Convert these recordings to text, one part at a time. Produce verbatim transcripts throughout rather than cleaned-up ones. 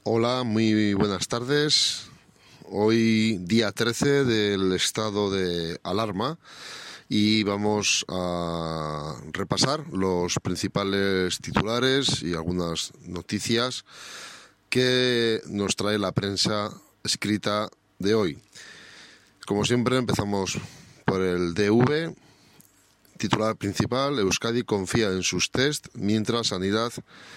Hola, muy buenas tardes. Hoy día trece del estado de alarma y vamos a repasar los principales titulares y algunas noticias que nos trae la prensa escrita de hoy. Como siempre, empezamos por el D V. Titular principal: Euskadi confía en sus test mientras Sanidad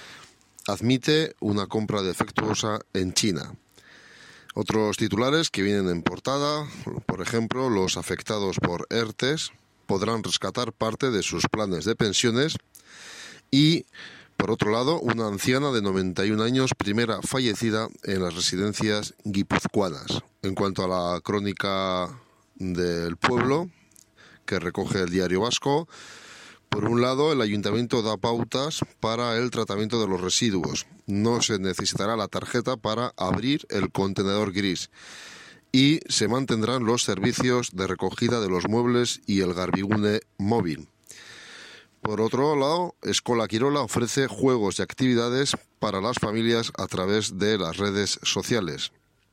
admite una compra defectuosa en China. Otros titulares que vienen en portada: por ejemplo, los afectados por ERTES podrán rescatar parte de sus planes de pensiones. Y, por otro lado, una anciana de noventa y un años, primera fallecida en las residencias guipuzcoanas. En cuanto a la crónica del pueblo, que recoge el Diario Vasco, por un lado, el Ayuntamiento da pautas para el tratamiento de los residuos. No se necesitará la tarjeta para abrir el contenedor gris. Y se mantendrán los servicios de recogida de los muebles y el garbigune móvil. Por otro lado, Escola Quirola ofrece juegos y actividades para las familias a través de las redes sociales.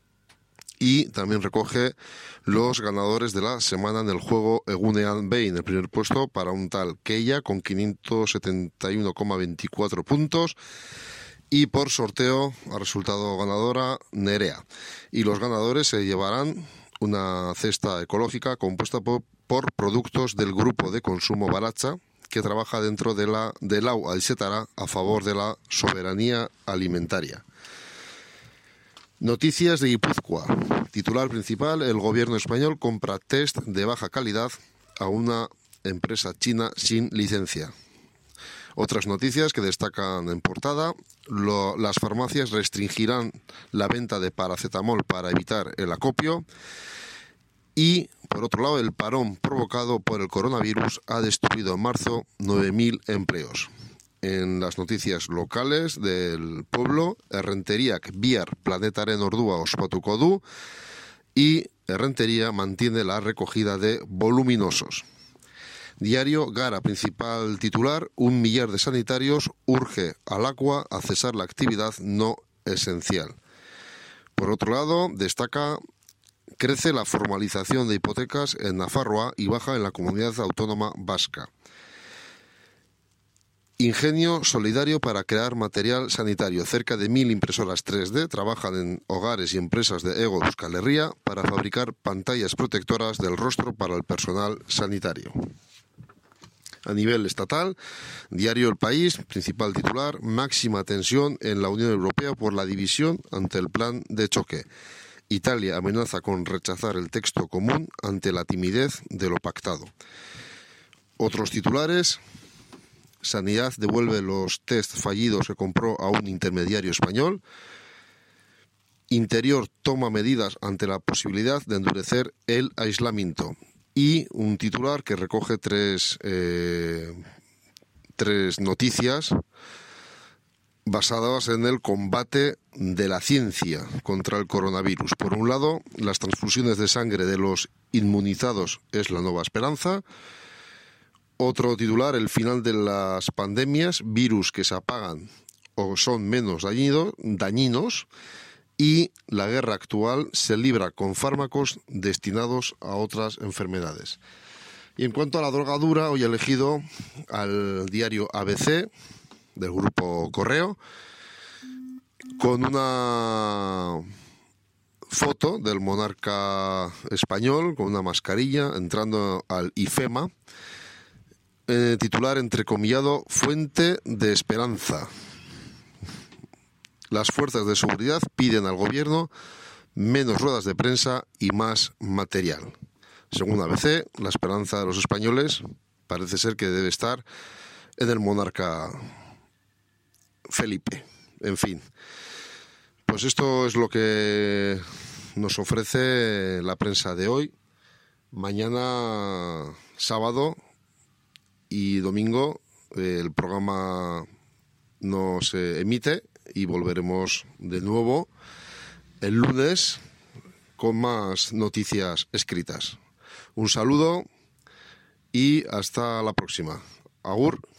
Y también recoge los ganadores de la semana en el juego Egunean Behin. El primer puesto para un tal Keia con quinientos setenta y uno coma veinticuatro puntos. Y por sorteo ha resultado ganadora Nerea. Y los ganadores se llevarán una cesta ecológica compuesta por, por productos del grupo de consumo Baratza, que trabaja dentro de la de Lau Alsetara a favor de la soberanía alimentaria. Noticias de Guipúzcoa. Titular principal: el gobierno español compra test de baja calidad a una empresa china sin licencia. Otras noticias que destacan en portada: lo, las farmacias restringirán la venta de paracetamol para evitar el acopio. Y, por otro lado, el parón provocado por el coronavirus ha destruido en marzo nueve mil empleos. En las noticias locales del pueblo, Errenteriak bihar planetaren ordua ospatuko du y Errentería mantiene la recogida de voluminosos. Diario Gara, principal titular: un millar de sanitarios urge al Aqua a cesar la actividad no esencial. Por otro lado, destaca: crece la formalización de hipotecas en Nafarroa y baja en la comunidad autónoma vasca. Ingenio solidario para crear material sanitario. Cerca de mil impresoras tres D trabajan en hogares y empresas de Ego Euskal Herria para fabricar pantallas protectoras del rostro para el personal sanitario. A nivel estatal, Diario El País, principal titular: máxima tensión en la Unión Europea por la división ante el plan de choque. Italia amenaza con rechazar el texto común ante la timidez de lo pactado. Otros titulares: Sanidad devuelve los test fallidos que compró a un intermediario español. Interior toma medidas ante la posibilidad de endurecer el aislamiento. Y un titular que recoge tres, eh, tres noticias basadas en el combate de la ciencia contra el coronavirus. Por un lado, las transfusiones de sangre de los inmunizados es la nueva esperanza. Otro titular: el final de las pandemias, virus que se apagan o son menos dañinos, dañinos. Y la guerra actual se libra con fármacos destinados a otras enfermedades. Y en cuanto a la drogadura, hoy he elegido al diario A B C del grupo Correo, con una foto del monarca español con una mascarilla entrando al IFEMA. Eh, titular entrecomillado: fuente de esperanza. Las fuerzas de seguridad piden al gobierno menos ruedas de prensa y más material. Según A B C, la esperanza de los españoles parece ser que debe estar en el monarca Felipe. En fin, pues esto es lo que nos ofrece la prensa de hoy. Mañana, sábado y domingo, el programa no se emite y volveremos de nuevo el lunes con más noticias escritas. Un saludo y hasta la próxima. Agur.